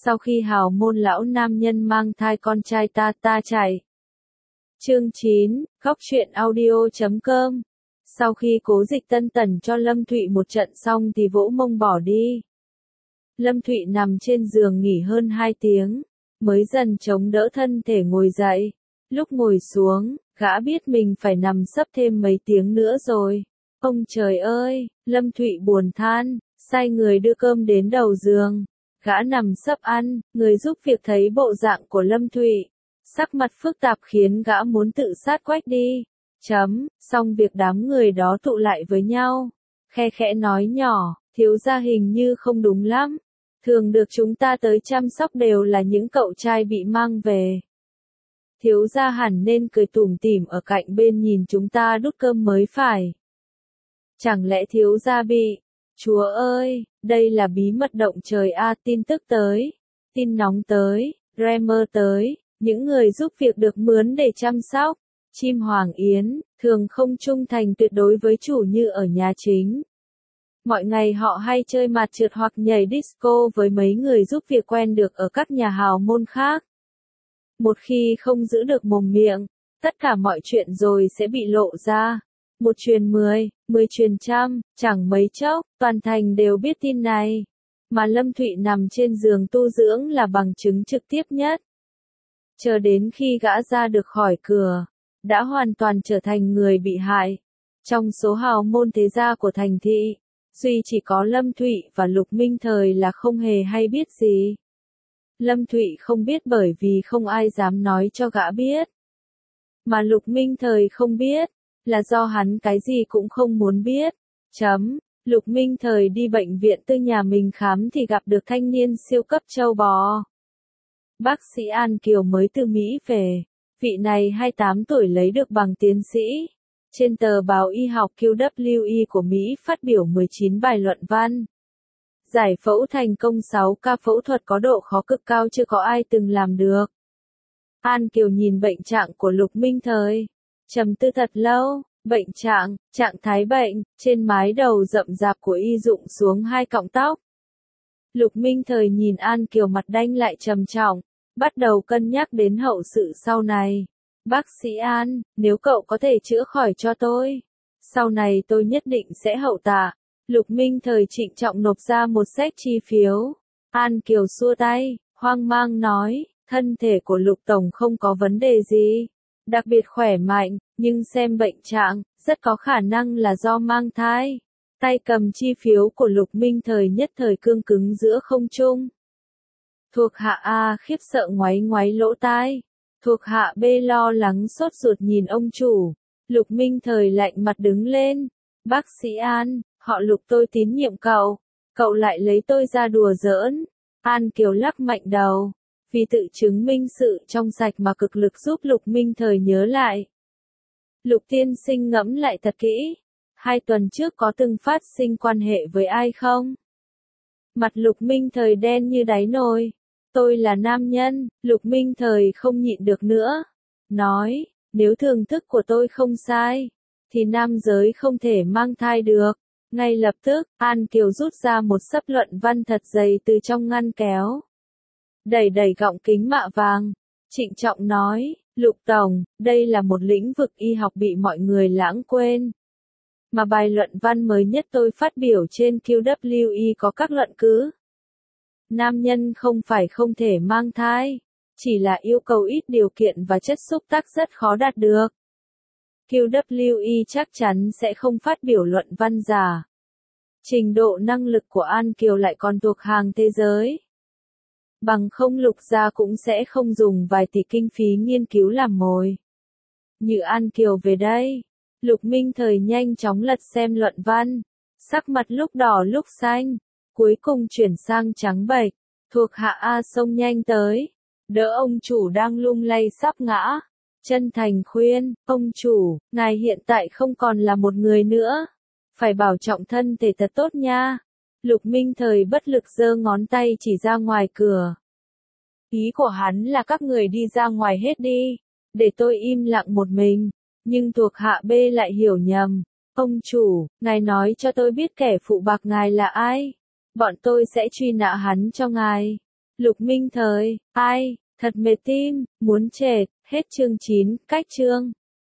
Sau khi hào môn lão nam nhân mang thai con trai ta chạy. Chương 9, Góc truyện audio.com. Sau khi Cố Dịch Tân tẩn cho Lâm Thụy một trận xong thì vỗ mông bỏ đi. Lâm Thụy nằm trên giường nghỉ hơn 2 tiếng, mới dần chống đỡ thân thể ngồi dậy. Lúc ngồi xuống, gã biết mình phải nằm sấp thêm mấy tiếng nữa rồi. Ông trời ơi, Lâm Thụy buồn than, sai người đưa cơm đến đầu giường. Gã nằm sấp ăn, người giúp việc thấy bộ dạng của Lâm Thụy. Sắc mặt phức tạp khiến gã muốn tự sát quách đi. Xong việc đám người đó tụ lại với nhau. Khe khẽ nói nhỏ, thiếu gia hình như không đúng lắm. Thường được chúng ta tới chăm sóc đều là những cậu trai bị mang về. Thiếu gia hẳn nên cười tủm tỉm ở cạnh bên nhìn chúng ta đút cơm mới phải. Chẳng lẽ thiếu gia bị... Chúa ơi, đây là bí mật động trời a, tin tức tới, tin nóng tới, Dreamer tới, những người giúp việc được mướn để chăm sóc. Chim Hoàng Yến, thường không trung thành tuyệt đối với chủ như ở nhà chính. Mọi ngày họ hay chơi mặt trượt hoặc nhảy disco với mấy người giúp việc quen được ở các nhà hào môn khác. Một khi không giữ được mồm miệng, tất cả mọi chuyện rồi sẽ bị lộ ra. Một truyền 10, 10 truyền trăm, chẳng mấy chốc, toàn thành đều biết tin này. Mà Lâm Thụy nằm trên giường tu dưỡng là bằng chứng trực tiếp nhất. Chờ đến khi gã ra được khỏi cửa, đã hoàn toàn trở thành người bị hại. Trong số hào môn thế gia của thành thị, duy chỉ có Lâm Thụy và Lục Minh Thời là không hề hay biết gì. Lâm Thụy không biết bởi vì không ai dám nói cho gã biết. Mà Lục Minh Thời không biết, là do hắn cái gì cũng không muốn biết. Lục Minh Thời đi bệnh viện tư nhà mình khám thì gặp được thanh niên siêu cấp trâu bò. Bác sĩ An Kiều mới từ Mỹ về, vị này 28 tuổi lấy được bằng tiến sĩ. Trên tờ báo y học QWE của Mỹ phát biểu 19 bài luận văn. Giải phẫu thành công 6 ca phẫu thuật có độ khó cực cao chưa có ai từng làm được. An Kiều nhìn bệnh trạng của Lục Minh Thời, trầm tư thật lâu. Trạng thái bệnh, trên mái đầu rậm rạp của y rụng xuống 2 cọng tóc. Lục Minh Thời nhìn An Kiều mặt đanh lại trầm trọng, bắt đầu cân nhắc đến hậu sự sau này. Bác sĩ An, nếu cậu có thể chữa khỏi cho tôi, sau này tôi nhất định sẽ hậu tạ. Lục Minh Thời trịnh trọng nộp ra một séc chi phiếu. An Kiều xua tay, hoang mang nói, thân thể của Lục Tổng không có vấn đề gì. Đặc biệt khỏe mạnh, nhưng xem bệnh trạng, rất có khả năng là do mang thai. Tay cầm chi phiếu của Lục Minh Thời nhất thời cương cứng giữa không trung. Thuộc hạ A khiếp sợ ngoáy ngoáy lỗ tai. Thuộc hạ B lo lắng sốt ruột nhìn ông chủ. Lục Minh Thời lạnh mặt đứng lên. Bác sĩ An, họ Lục tôi tín nhiệm cậu. Cậu lại lấy tôi ra đùa giỡn. An Kiều lắc mạnh đầu. Vì tự chứng minh sự trong sạch mà cực lực giúp Lục Minh Thời nhớ lại. Lục tiên sinh ngẫm lại thật kỹ. 2 tuần trước có từng phát sinh quan hệ với ai không? Mặt Lục Minh Thời đen như đáy nồi. Tôi là nam nhân. Lục Minh Thời không nhịn được nữa. Nói, nếu thường thức của tôi không sai, thì nam giới không thể mang thai được. Ngay lập tức, An Kiều rút ra một xấp luận văn thật dày từ trong ngăn kéo. Đẩy gọng kính mạ vàng, trịnh trọng nói, Lục Tổng, đây là một lĩnh vực y học bị mọi người lãng quên. Mà bài luận văn mới nhất tôi phát biểu trên QWE có các luận cứ. Nam nhân không phải không thể mang thai, chỉ là yêu cầu ít điều kiện và chất xúc tác rất khó đạt được. QWE chắc chắn sẽ không phát biểu luận văn giả. Trình độ năng lực của An Kiều lại còn thuộc hàng thế giới. Bằng không Lục gia cũng sẽ không dùng vài tỷ kinh phí nghiên cứu làm mồi. Như An Kiều về đây, Lục Minh Thời nhanh chóng lật xem luận văn, sắc mặt lúc đỏ lúc xanh, cuối cùng chuyển sang trắng bệch. Thuộc hạ A xông nhanh tới, đỡ ông chủ đang lung lay sắp ngã, chân thành khuyên, ông chủ, ngài hiện tại không còn là một người nữa, phải bảo trọng thân thể thật tốt nha. Lục Minh Thời bất lực giơ ngón tay chỉ ra ngoài cửa. Ý của hắn là các người đi ra ngoài hết đi, để tôi im lặng một mình, nhưng thuộc hạ B lại hiểu nhầm. Ông chủ, ngài nói cho tôi biết kẻ phụ bạc ngài là ai, bọn tôi sẽ truy nã hắn cho ngài. Lục Minh Thời, ai, thật mệt tim, muốn trệt, hết chương 9, cách chương.